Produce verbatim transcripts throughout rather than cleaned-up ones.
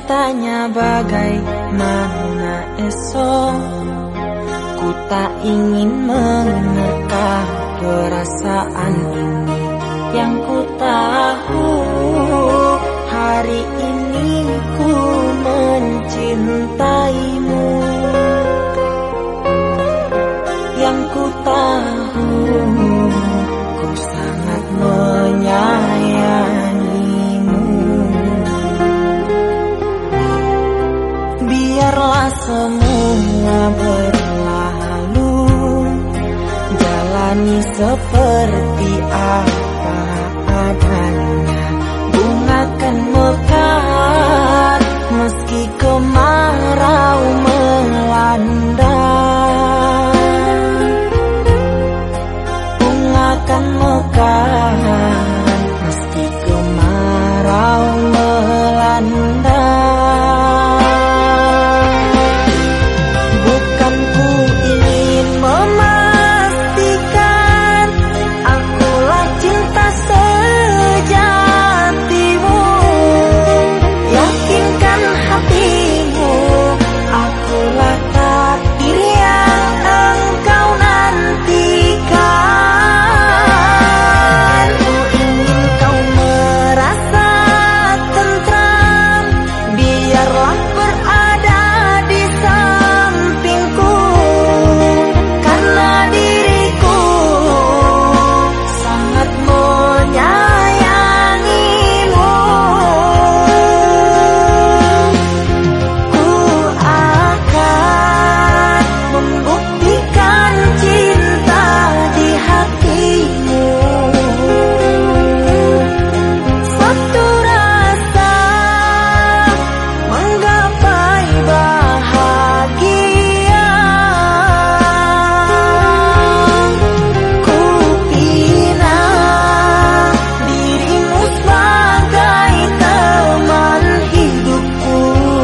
bertanya bagaimana esok. Ku tak ingin menerka perasaan ini. Yang ku tahu hari ini ku mencintaimu. Yang ku tahu ku sangat menyayangimu. Biarlah semua berlalu, jalani seperti apa adanya. Bunga kan mekar meski kemarau melanda. Bunga kan mekar meski kemarau melanda. Bukan ku ingin memastikan akulah cinta sejatimu. Yakinkan hatimu, akulah takdir yang engkau nantikan. Ku ingin kau merasa tentram, biarlah berada di sampingku. Karena diriku sangat menyayangimu. Ku akan membuktikan cinta di hatimu. Suatu rasa menggapai bahagia. Ku pinang dirimu sebagai teman hidupku.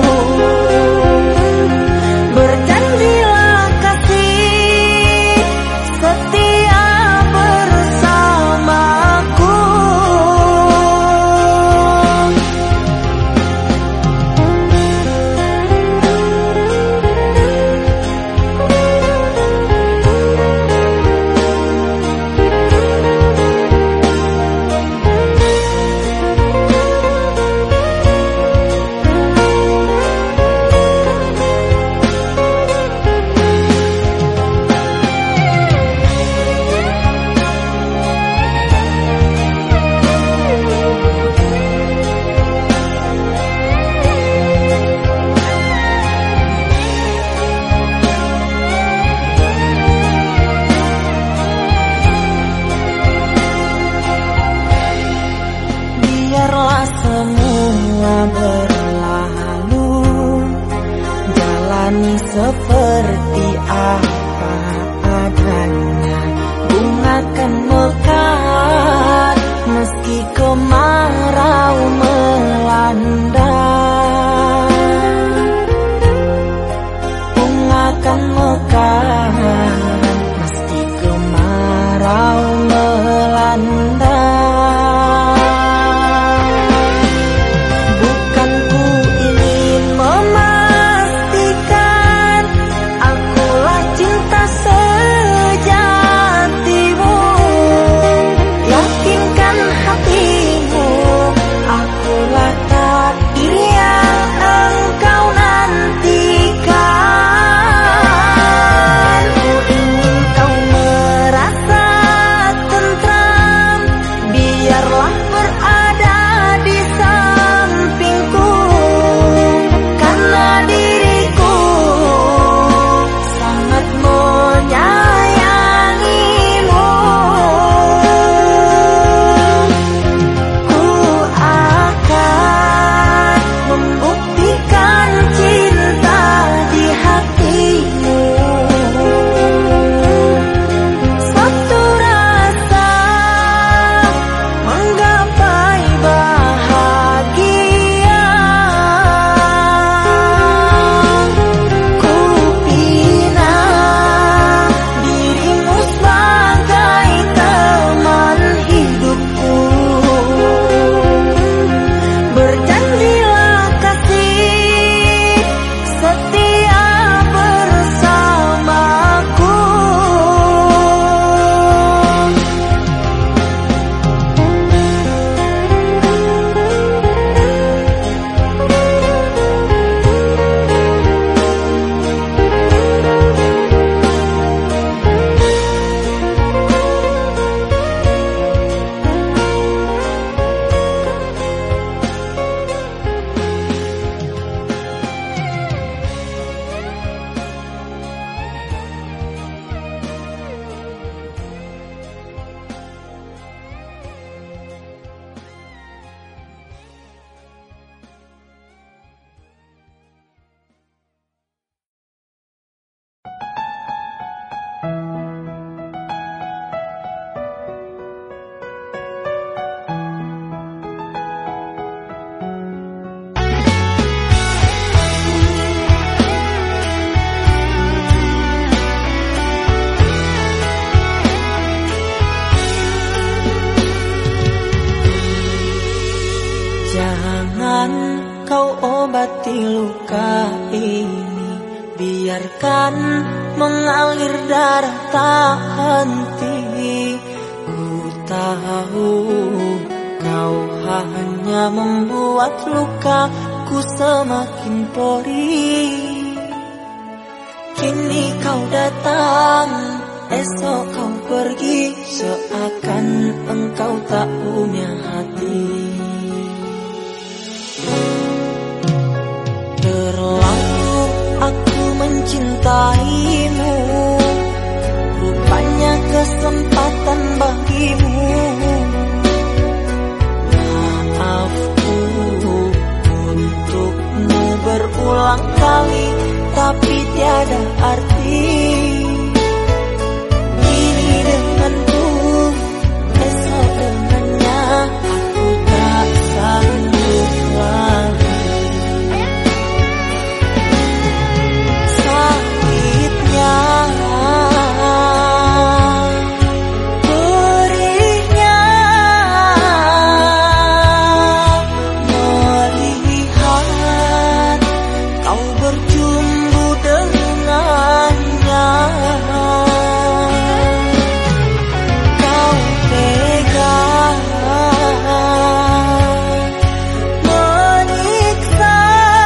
Berjanjilah kasih setia bersamaku. Biarlah semua berlalu, jalani seperti apa adanya. Bunga kan mekar meski kemarau melanda. Bunga kan mekar meski kemarau melanda. Bukan ku ingin memastikan akulah cinta biarkan mengalir darah tak henti. Ku tahu kau hanya membuat lukaku semakin perih. Kini kau datang, esok kau pergi, seakan engkau tak punya hati. Terlalu aku mencintaimu, rupanya kesempatan bagimu. Maafku untukmu berulang kali, tapi tiada arti. Kini denganku, esok dengannya, aku tak sanggup lagi. Sakitnya, perihnya, melihat kau berjumpa dengannya. Kau tega menyiksa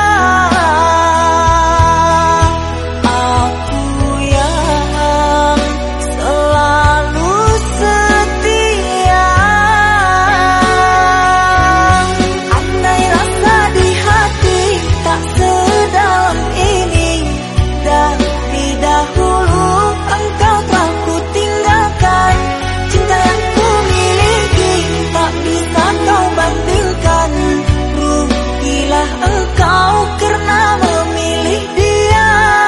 aku yang selalu setia. Andai rasa di hati tak sedalam ini, dari dahulu engkau telah ku tinggalkan. Cinta yang ku miliki tak bisa kau bandingkan. Rugilah engkau karena memilih dia.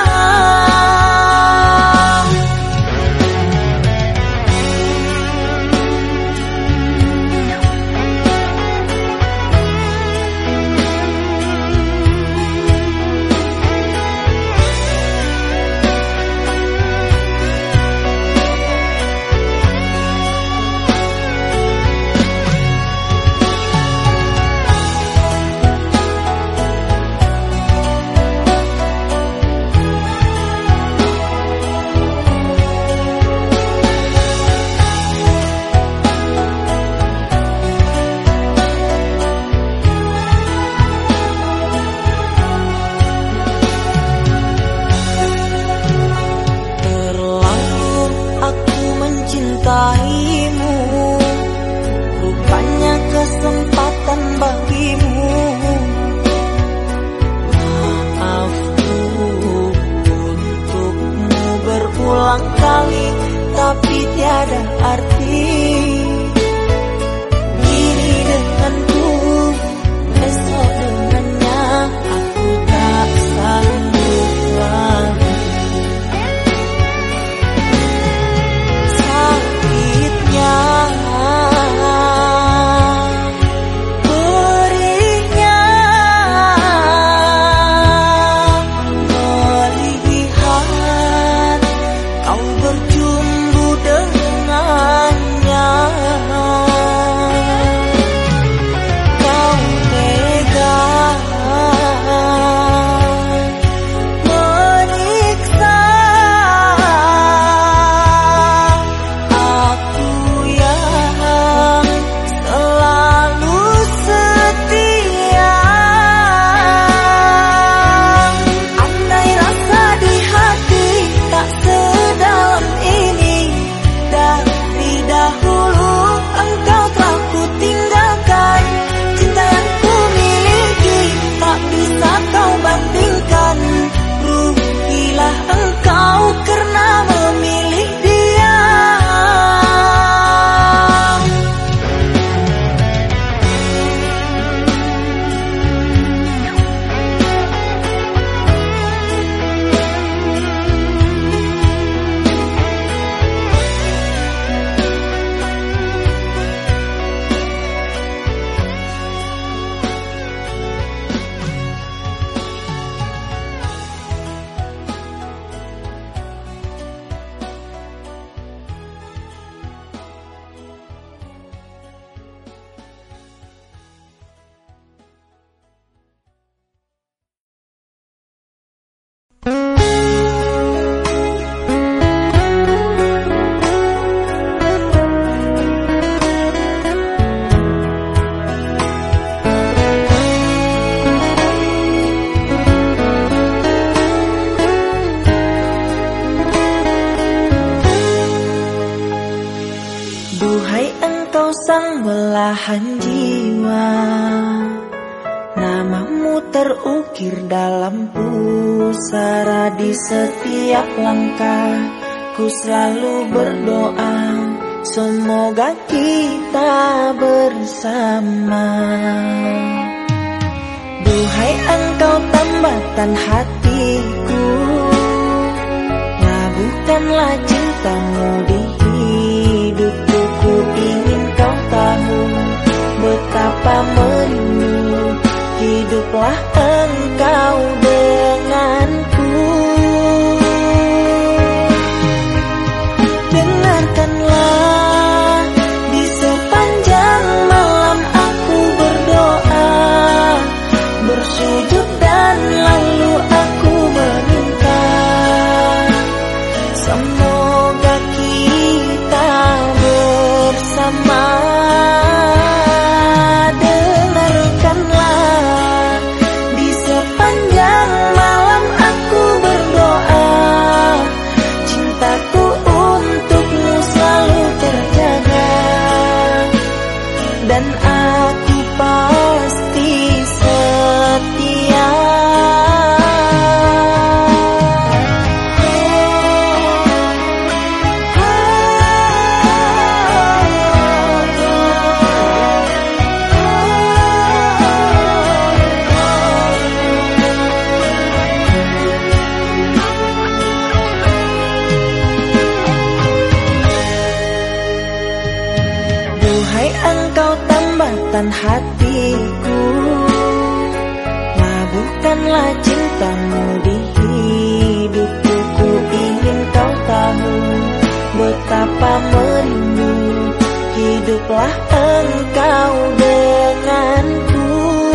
Mencintaimu, rupanya kesempatan bagimu. Maafku untukmu berulang kali, tapi tiada arti. Kini denganku, esok dengannya, aku tak sanggup lagi. Sakit Duhai engkau sang belahan jiwa, namamu terukir dalam pusara. Di setiap langkah ku selalu berdoa, semoga kita bersama. Duhai engkau tambatan hatiku, labuhkanlah cintamu di hidupku. Ku ingin kau tahu betapa merindu, hiduplah engkau denganku. Dengarkanlah di sepanjang malam aku berdoa, bersujud dan lalu aku meminta, semoga kita bersama. Dengarkanlah di sepanjang malam aku berdoa, cintaku untukmu selalu terjaga, dan aku pasti setia. Duhai engkau tambatan hatiku, labuhkanlah cintamu di hidupku. Ku ingin kau tahu betapa merindu, hiduplah engkau denganku.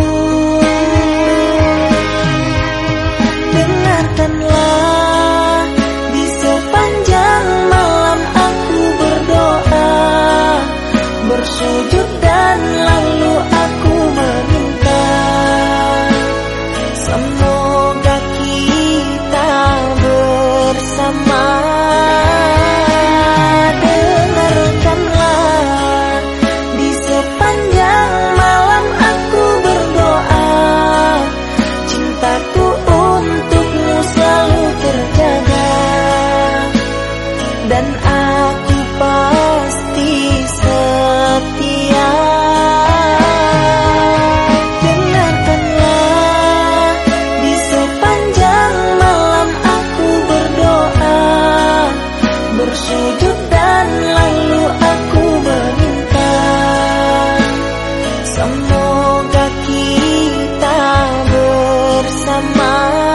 Dengarkanlah di sepanjang malam aku berdoa, bersujud dan lalu aku meminta, semoga kita bersama. Dengarkanlah di sepanjang malam aku berdoa, cintaku untukmu selalu terjaga, dan aku pasti setia. Dengarkanlah di sepanjang malam aku berdoa, bersujud dan lalu aku meminta, semoga kita bersama.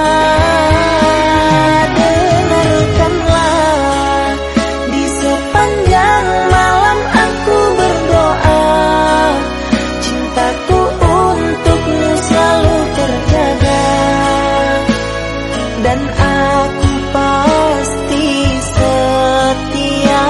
Dengarkanlah di sepanjang malam aku berdoa, cintaku untukmu selalu terjaga, dan aku pasti setia.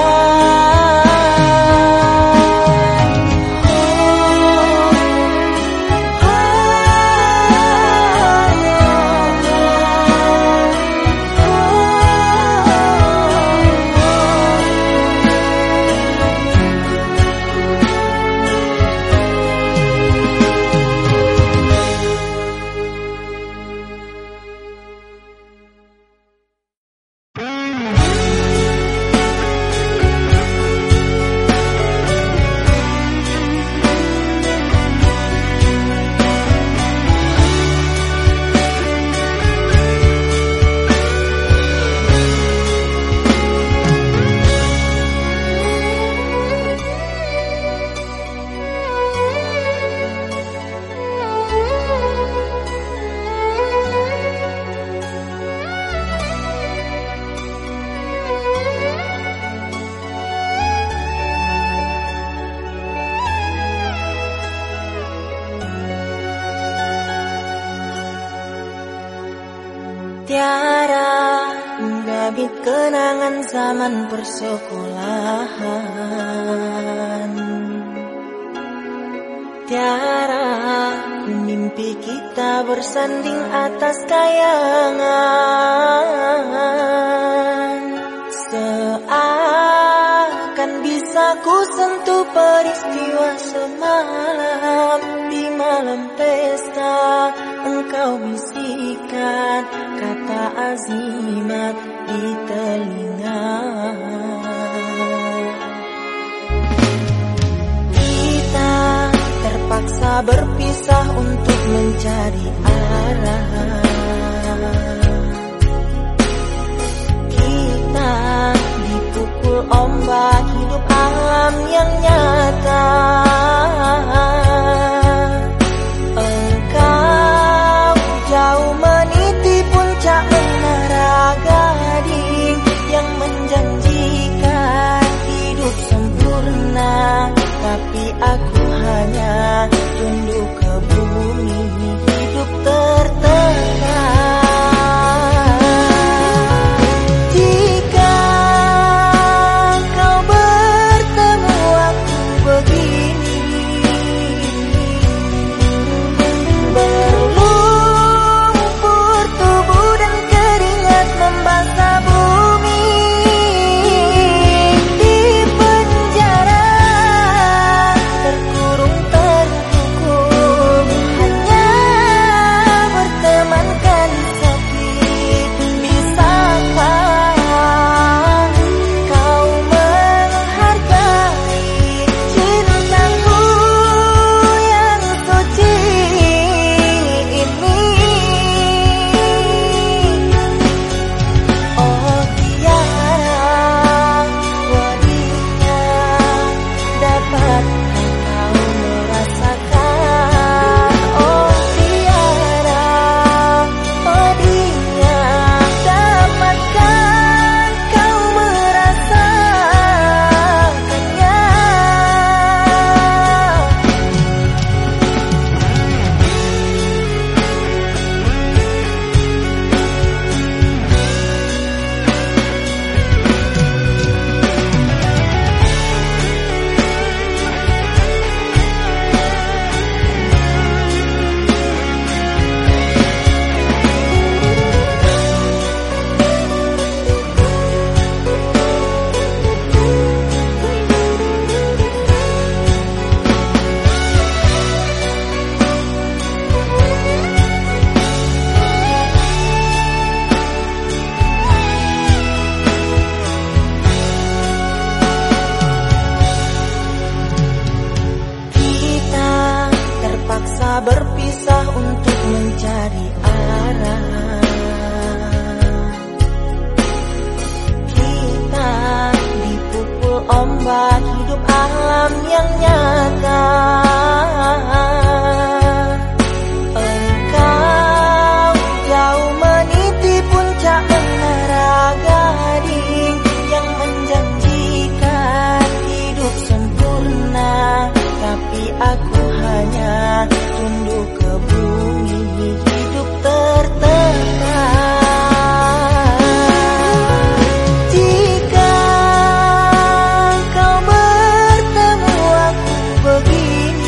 Tiara menggabit kenangan zaman persekolahan. Tiara mimpi kita bersanding atas kayangan, seakan bisa bisa ku sentuh peristiwa semalam. Di malam pesta engkau bisikan kata azimat di telinga. Kita terpaksa berpisah untuk mencari arah. Kita dipukul ombak hidup alam yang nyata. Engkau jauh meniti puncak menara gading yang menjanjikan hidup sempurna, tapi aku hanya tunduk ke bumi, hidup tertekan. Jika kau bertemu aku begini, berlumpur tubuh dan keringat membasah bumi, di penjara terkurung terhukum, hanya bertemankan sakit. Bisakah kau menghargai cintaku yang suci ini? Oh tiara wanita, dapatkah kau merasakan? Oh tiara wanita, dapatkah kau merasakannya? Kita terpaksa berpisah untuk mencari arah. Kita dipukul ombak hidup alam yang nyata. Engkau jauh meniti puncak menara gading yang menjanjikan hidup sempurna, tapi aku hanya tunduk ke bumi, hidup tertekan. Jika kau bertemu aku begini,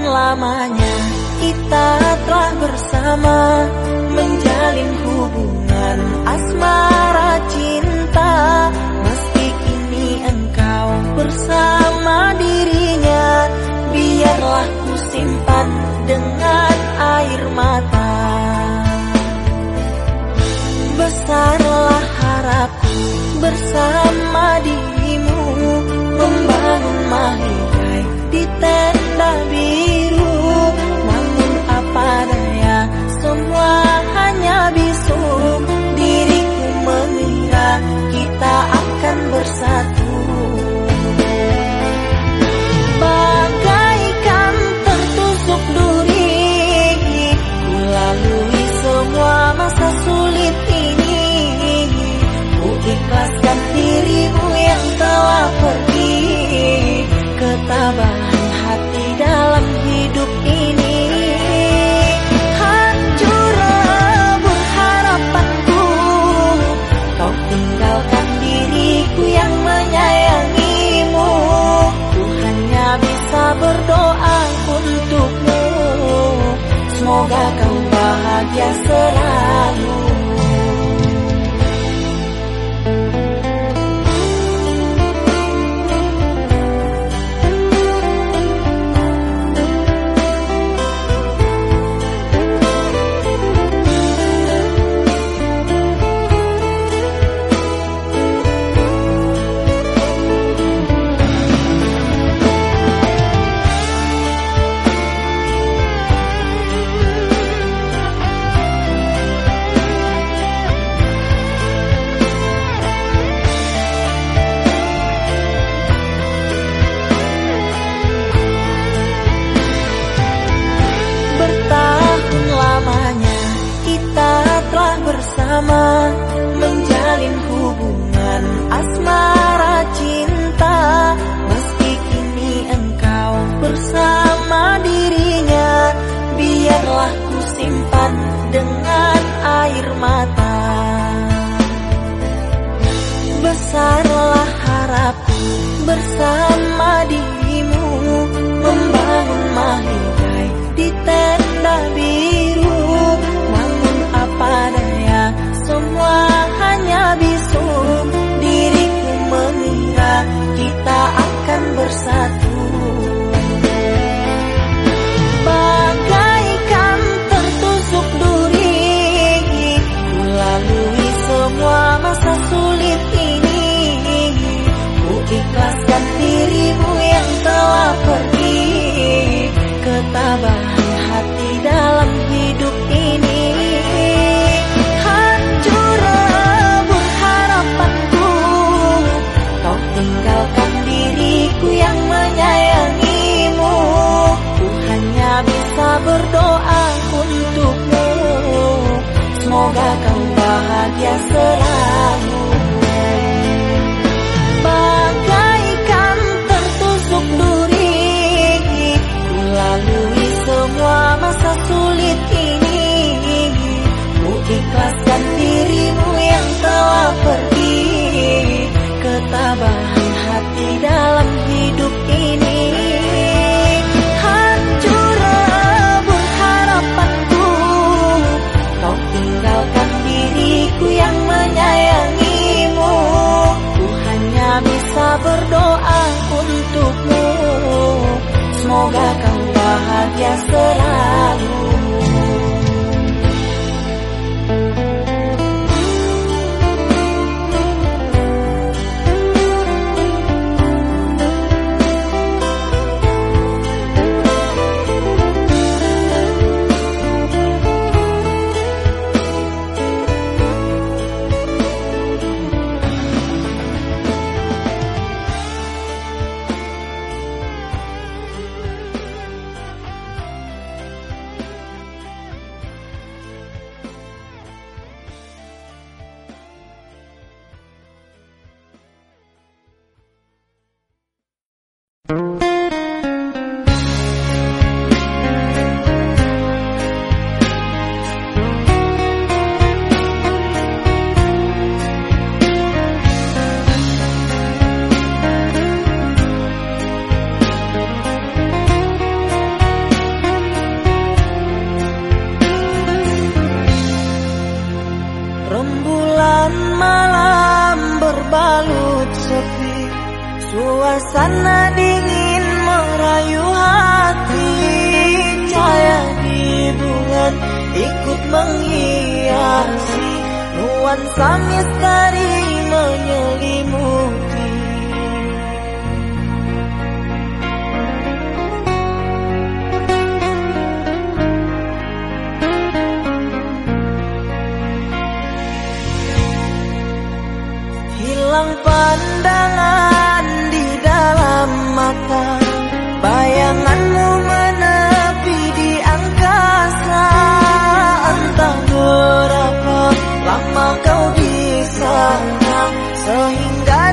lamanya kita telah bersama, menjalin hubungan asmara cinta. Meski kini engkau bersama dirinya, biarlah ku simpan dengan air mata. Besarlah harapku bersama dirimu, membangun mahligai di tenda biru. Namun apa daya, semua hanya bisu. Diriku mengira kita akan bersatu, bagaikan tertusuk duri. Ku lalui semua masa sulit ini, ku ikhlaskan dirimu yang telah pergi. Ketabahan hati dalam hidup ini, hancur lebur harapanku. Kau tinggalkan diriku yang menyayangimu. Ku hanya bisa berdoa untukmu, semoga kau bahagia selalu. Bersama, menjalin hubungan asmara cinta. Meski kini engkau bersama dirinya, biarlah ku simpan dengan air mata. Besarlah harapku bersama dirimu, membangun mahligai di tenda biru. Namun apa daya, semua hanya bisu. Diriku mengira kita akan bersatu, bagaikan tertusuk duri. Ku lalui semua masa sulit ini, ku ikhlaskan dirimu yang telah pergi. Ketabahan hati dalam hidup ini, hancur lebur harapanku. Kau tinggalkan diriku yang menyayangimu. Ku hanya bisa berdoa untukmu, semoga kau bahagia selalu. Bagaikan tertusuk duri, ku lalui semua masa sulit ini. Ku ikhlaskan dirimu yang telah pergi. Ketabahan hati dalam hidup ini, hancur lebur harapanku. Kau tinggalkan diriku yang menyayangimu. Ku hanya bisa berdoa untukmu, semoga kau bahagia selalu. Suasana dingin merayu hati, cahaya di bulan ikut menghiasi, nuansa misteri menyelimuti. Hilang pandangan di dalam mata, bayanganmu menepi di angkasa. Entah berapa lama kau di sana, sehingga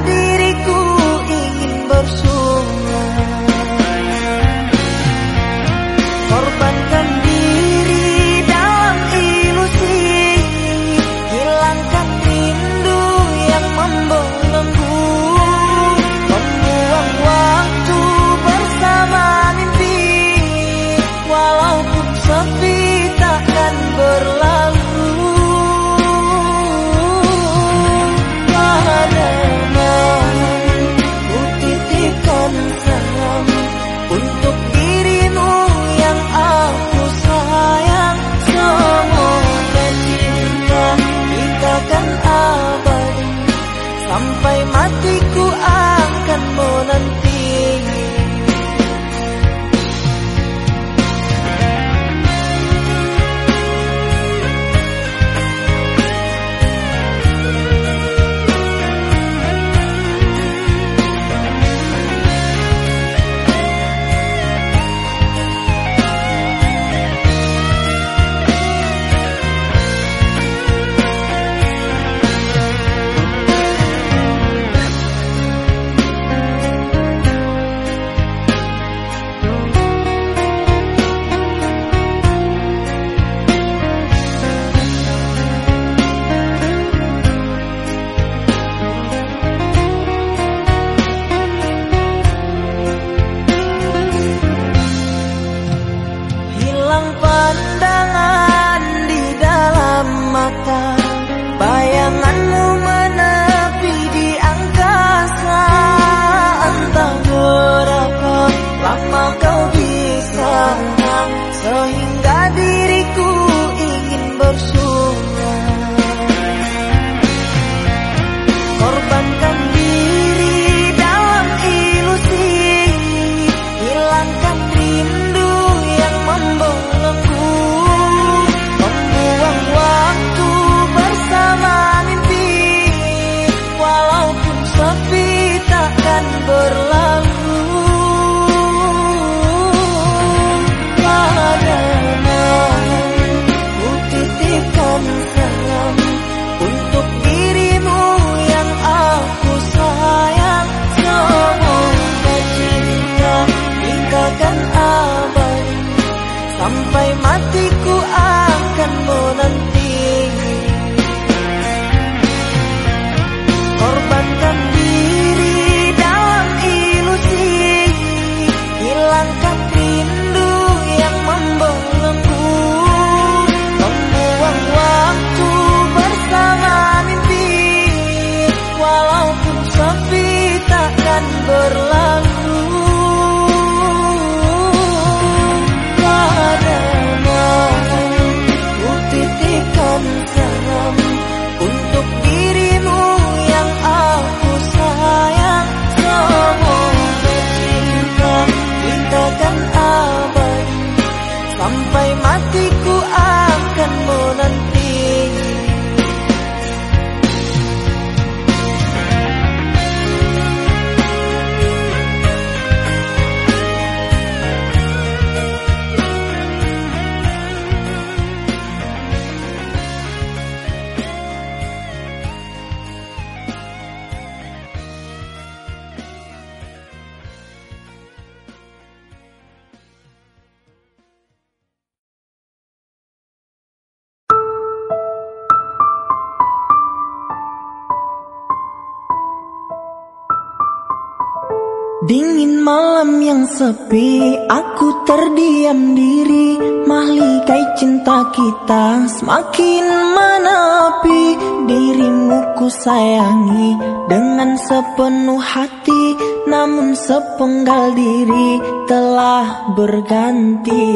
Dingin malam yang sepi, aku terdiam diri, mahligai cinta kita semakin menepi. Dirimu ku sayangi dengan sepenuh hati, namun sepenggal diri telah berganti.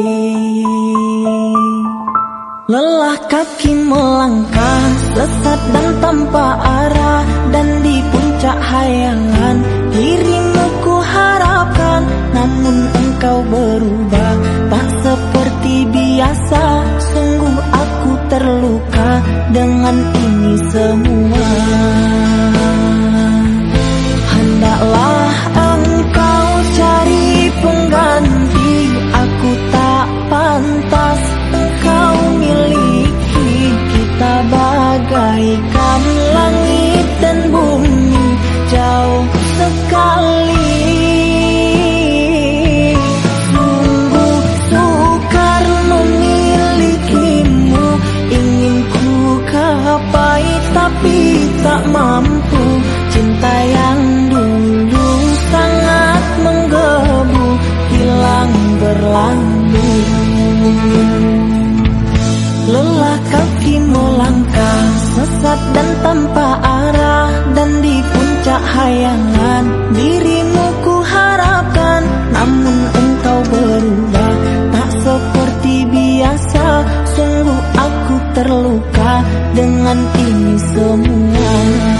Lelah kaki melangkah, sesat dan tanpa arah, dan di puncak hayangan dirimu ku harapkan. Namun engkau berubah, tak seperti biasa. Sungguh aku terluka dengan ini semua. Hendaklah engkau cari pengganti, aku tak pantas engkau miliki. Kita bagaikan langit dan bumi, jauh sekali. Sungguh sukar memilikimu, ingin ku gapai tapi tak mampu. Cinta yang dulu sangat menggebu, hilang berlalu. Lelah kaki melangkah, sesat dan tanpa arah, dan di puncak hayangan dirimu ku harapkan. Namun engkau berubah, tak seperti biasa. Sungguh aku terluka dengan ini semua.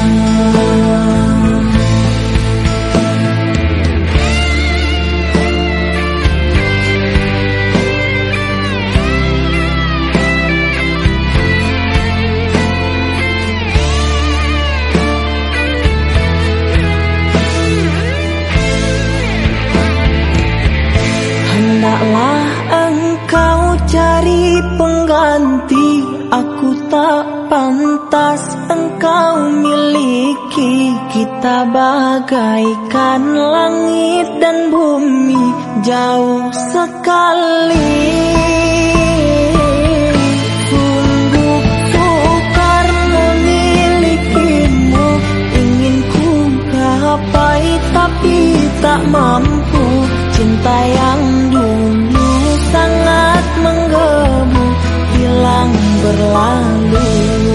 Hendaklah engkau cari pengganti, aku tak pantas engkau miliki. Kita bagaikan langit dan bumi, jauh sekali. Sungguh sukar memilikimu, ingin ku gapai tapi tak mampu. Cinta yang dulu sangat menggebu, hilang berlalu.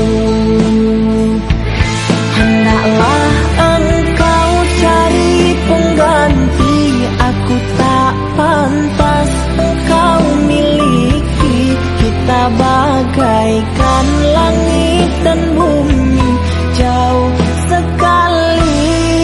Hendaklah engkau cari pengganti, aku tak pantas engkau miliki. Kita bagaikan langit dan bumi, jauh sekali.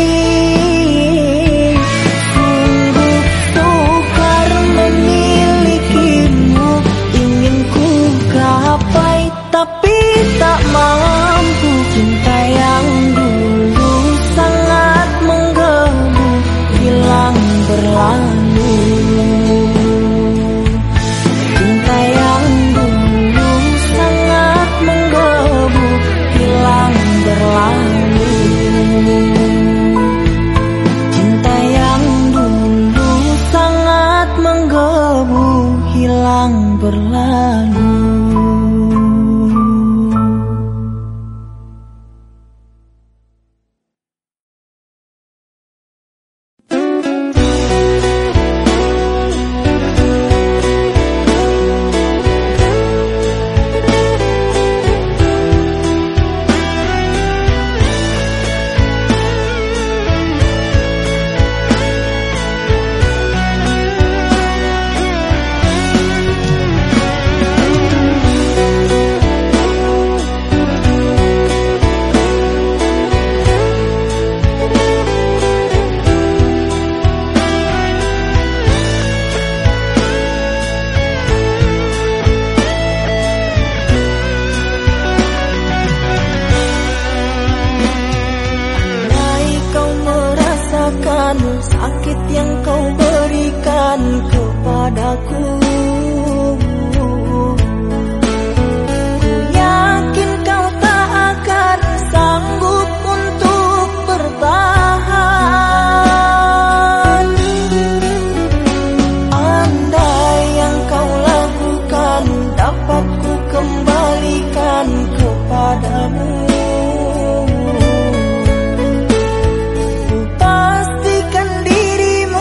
Tapi tak mampu. Cinta yang dulu sangat menggebu, hilang berlalu. Cinta yang dulu sangat menggebu, hilang berlalu. Cinta yang dulu sangat menggebu, hilang berlalu. Sakit yang kau berikan kepadaku, ku yakin kau tak akan sanggup untuk bertahan. Andai yang kau lakukan dapat ku kembalikan kepadamu, pastikan dirimu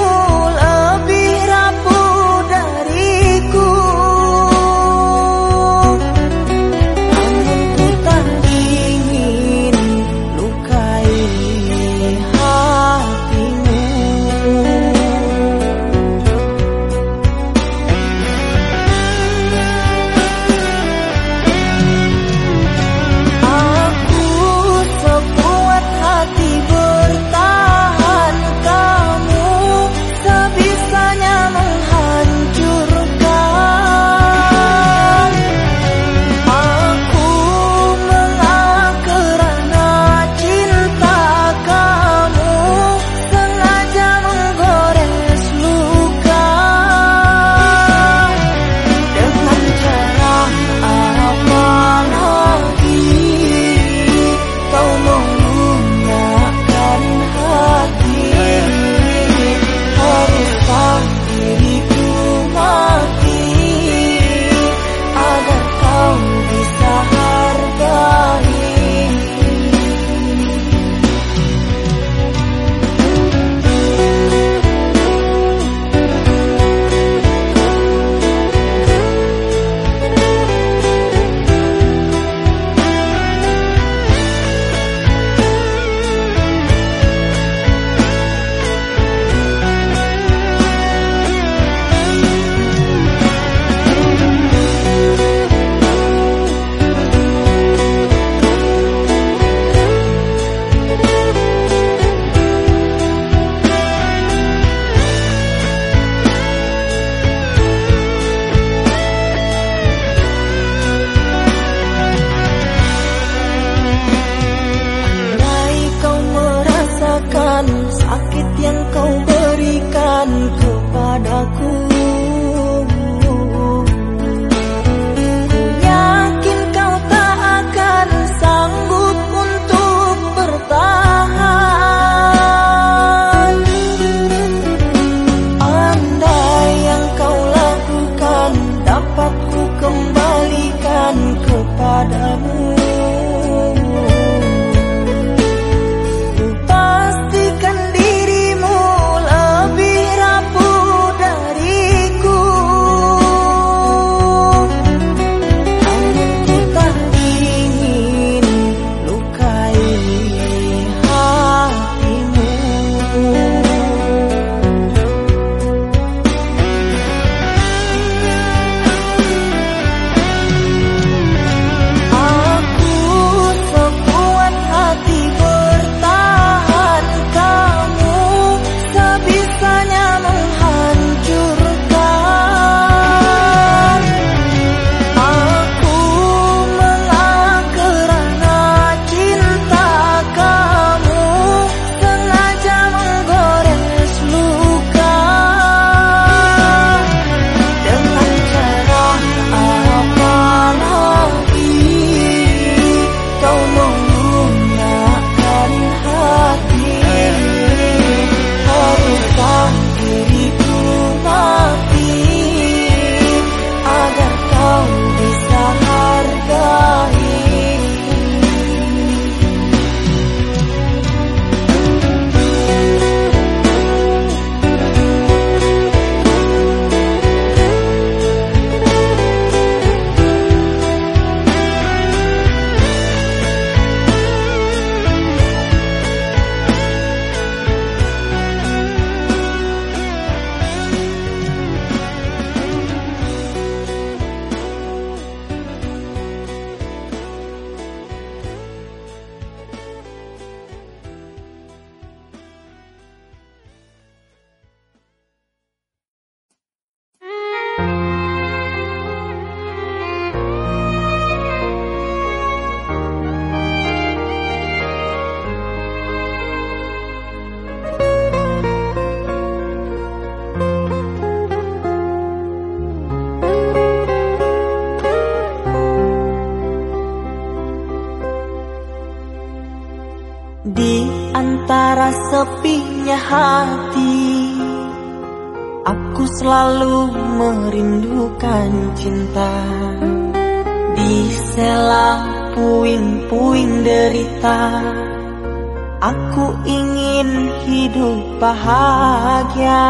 sepinya hati, aku selalu merindukan cinta. Di sela puing-puing derita, aku ingin hidup bahagia.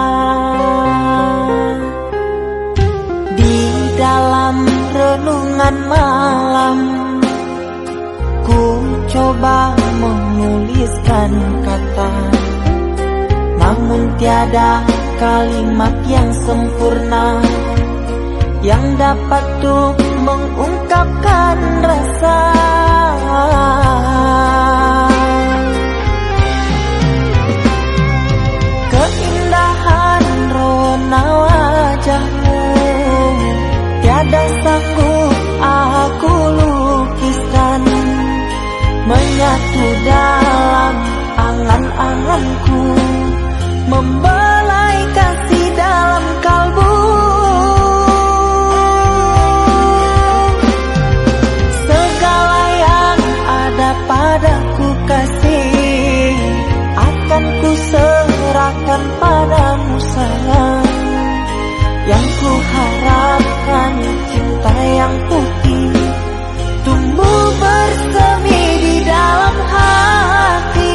Di dalam renungan malam, ku coba menuliskan kata, namun tiada kalimat yang sempurna yang dapat untuk mengungkapkan rasa. Keindahan rona wajahmu tiada sanggup aku lukiskan, menyatu dalam angan-anganku, membelai kasih dalam kalbu. Segala yang ada padaku kasih, akan ku serahkan padamu sayang. Yang ku harapkan cinta yang putih tumbuh bersemi di dalam hati.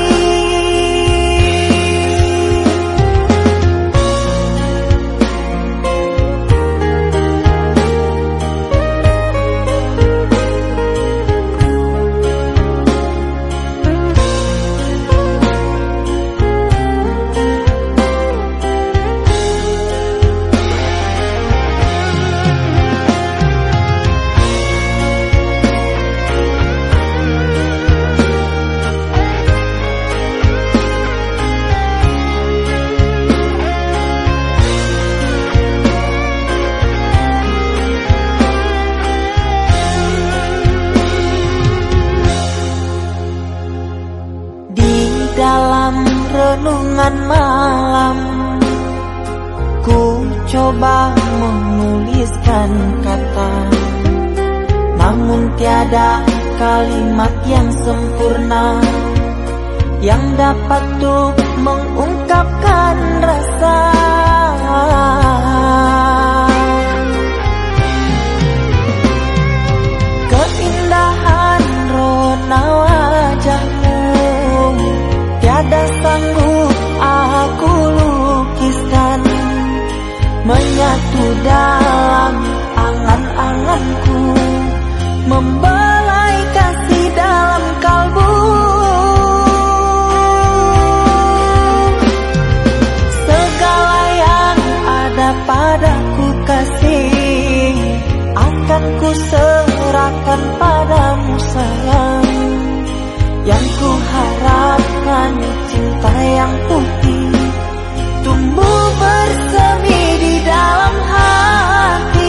Renungan malam, ku coba menuliskan kata, namun tiada kalimat yang sempurna yang dapat untuk mengungkapkan rasa. Keindahan rona wajahmu tiada sanggup aku lukiskan, menyatu dalam angan-anganku, membelai kasih dalam kalbu. Segala yang ada padaku kasih, akan ku serahkan padamu sayang. Yang ku harapkan cinta yang putih tumbuh bersemi di dalam hati.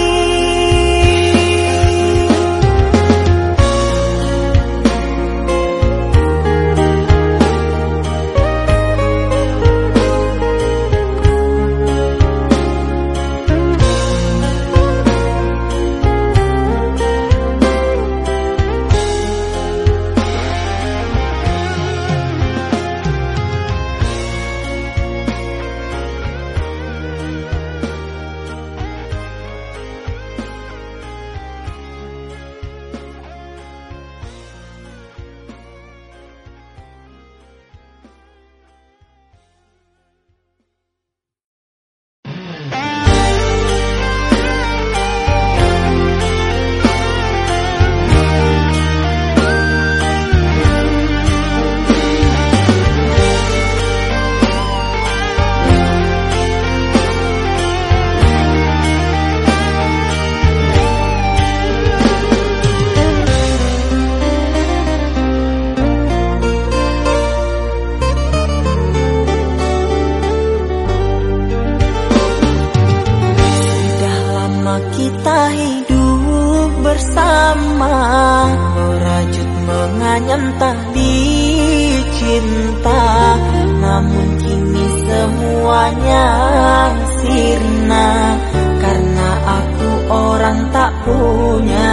semuanya sirna, karena aku orang tak punya.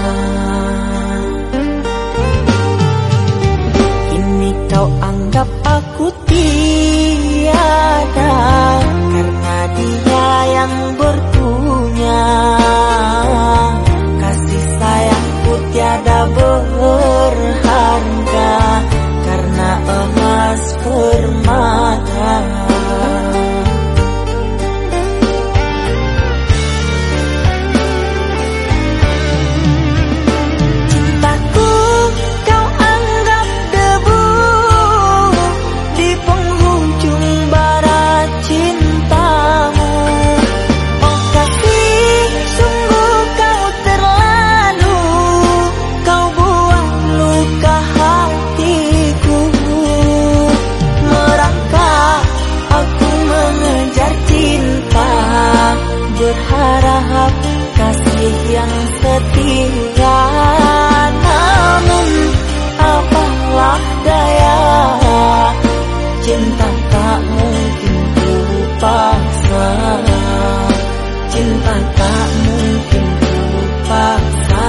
Kini kau anggap tak mungkin ku paksa, cinta tak mungkin ku paksa.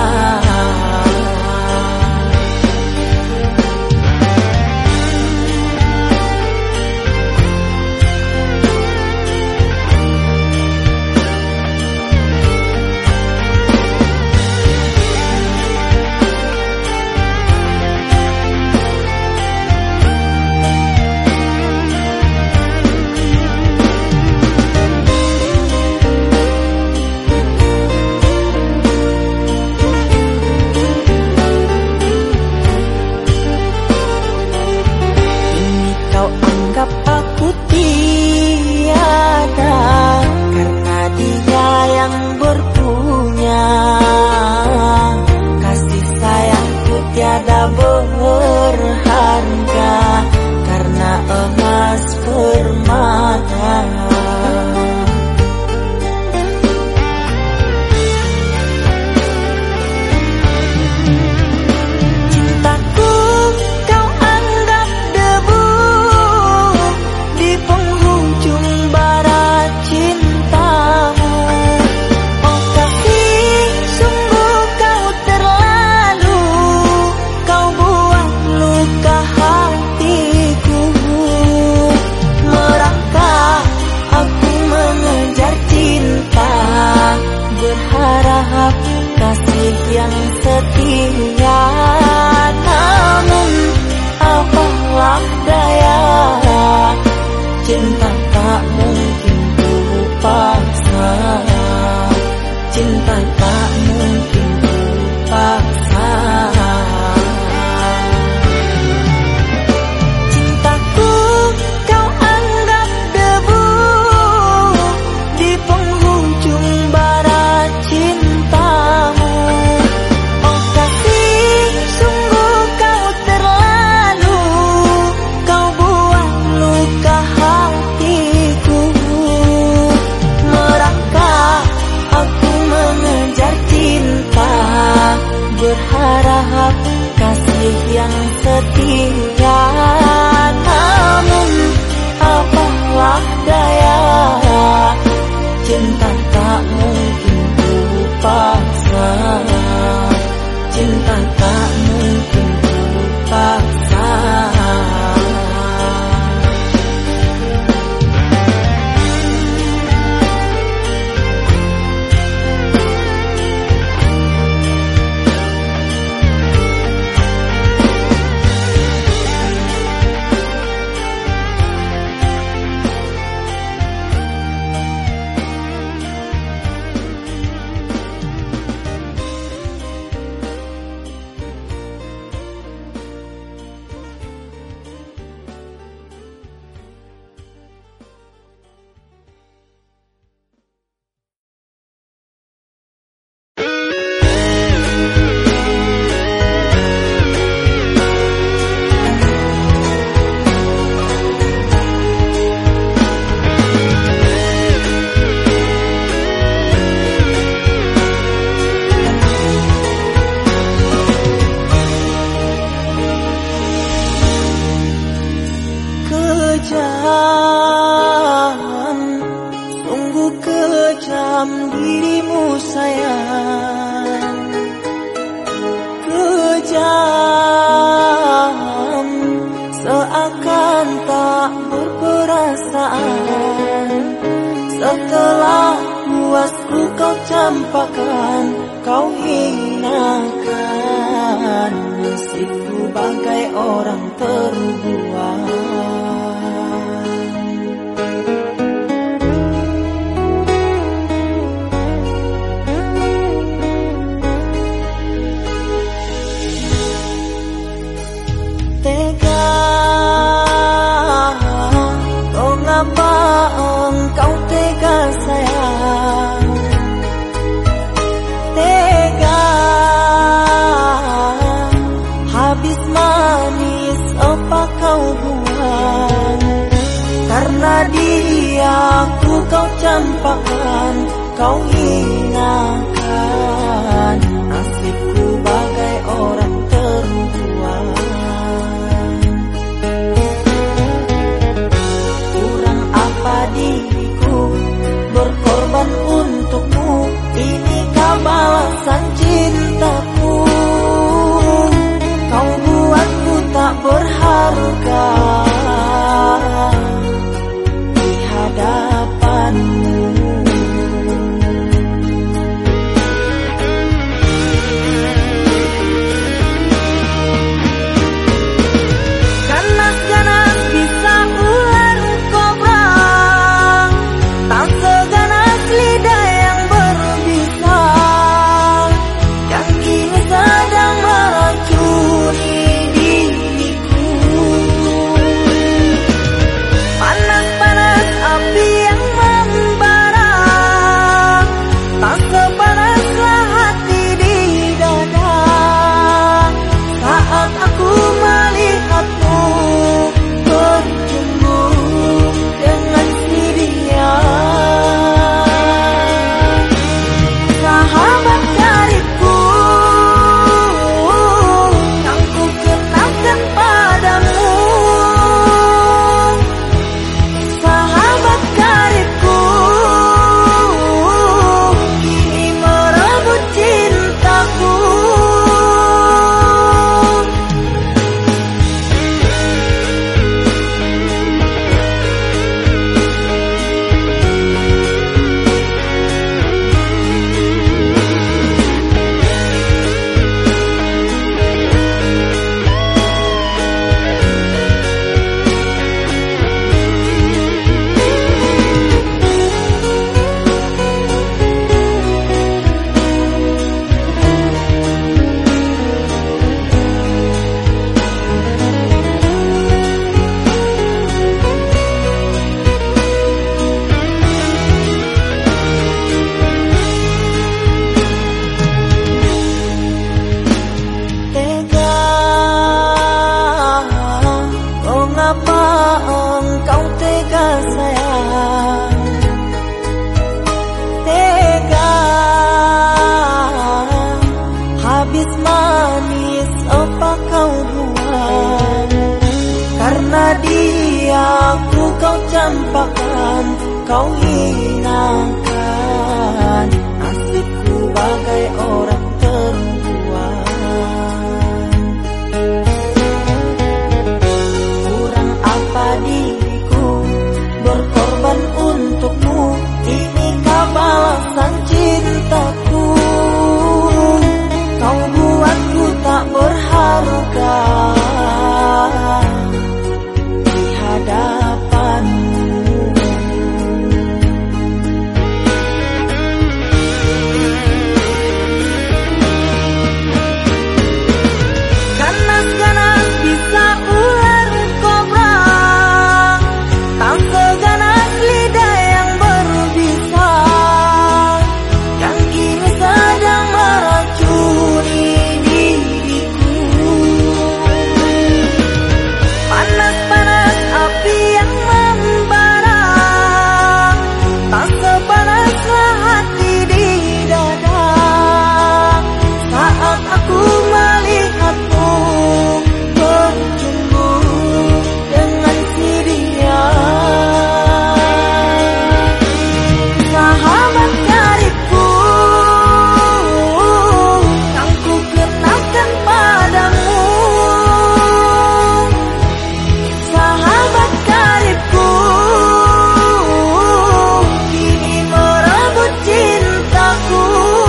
Campakkan, kau hinakan nasibku bagai orang terbuang. katakan kau hinakan nasibku bagai orang perempuan. Kurang apa diriku berkorban untukmu, inikah balasan cintaku? Kau buatku tak berharga di hadapanmu. Ganas-ganas bisa ular kobra, tak seganas lidah yang berbisa, yang kini sedang meracuni diriku. Panas-panas api yang membara, tak sepanaslah hati di dada. Saat aku melihatmu berjumpa dengan si dia, sahabat karibku yang ku kenalkan padamu. Sahabat karibku kini merebut cintaku.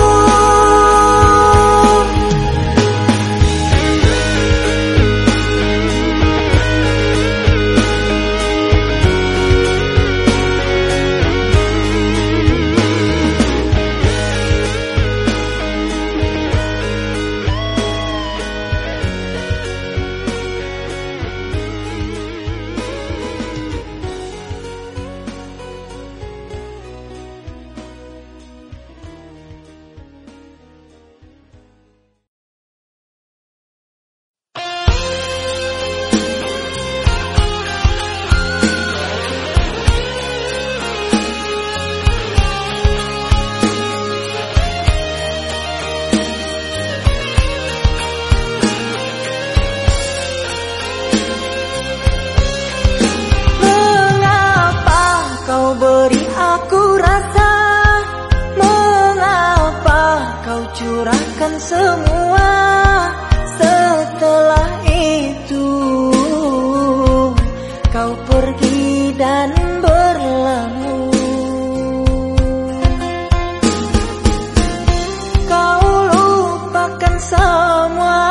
Mengapa kau beri aku rasa? Mengapa kau curahkan semua? Setelah itu kau pergi dan berlalu. Kau lupakan semua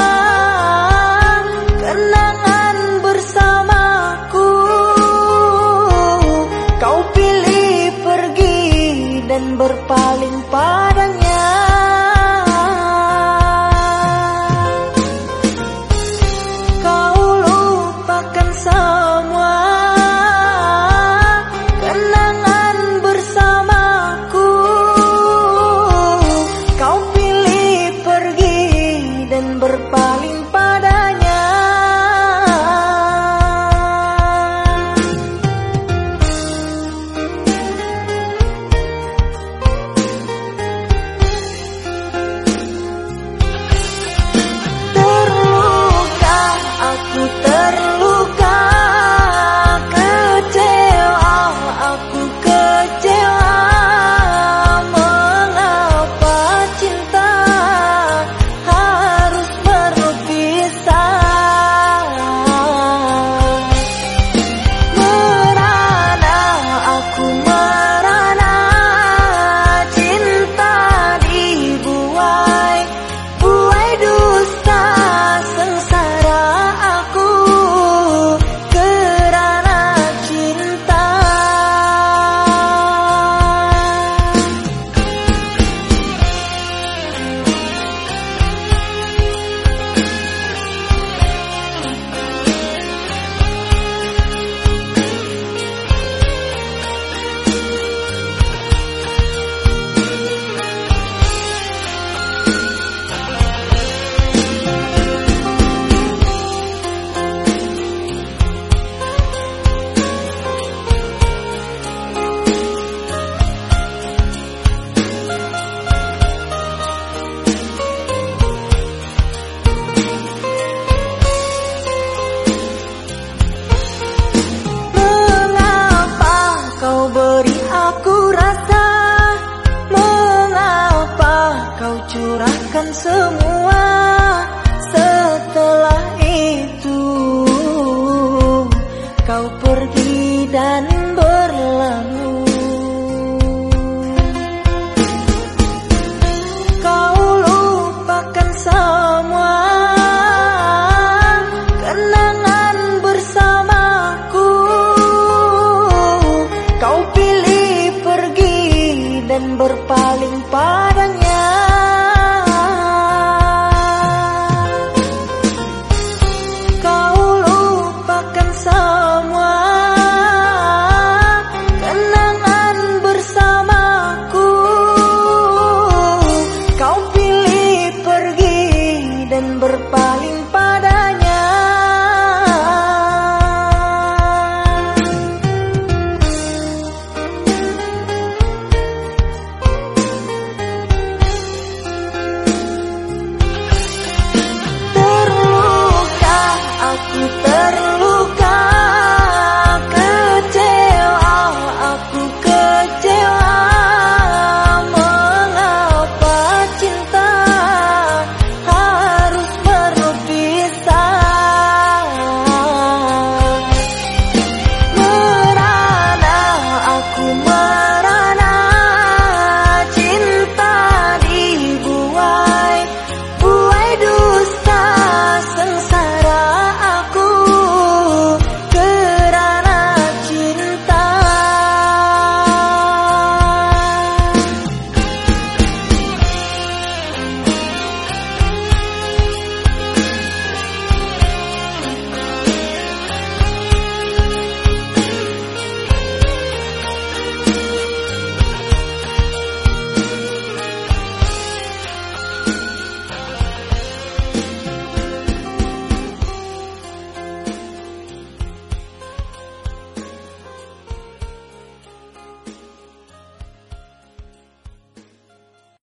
kenangan bersamaku. Kau pilih pergi dan berpaling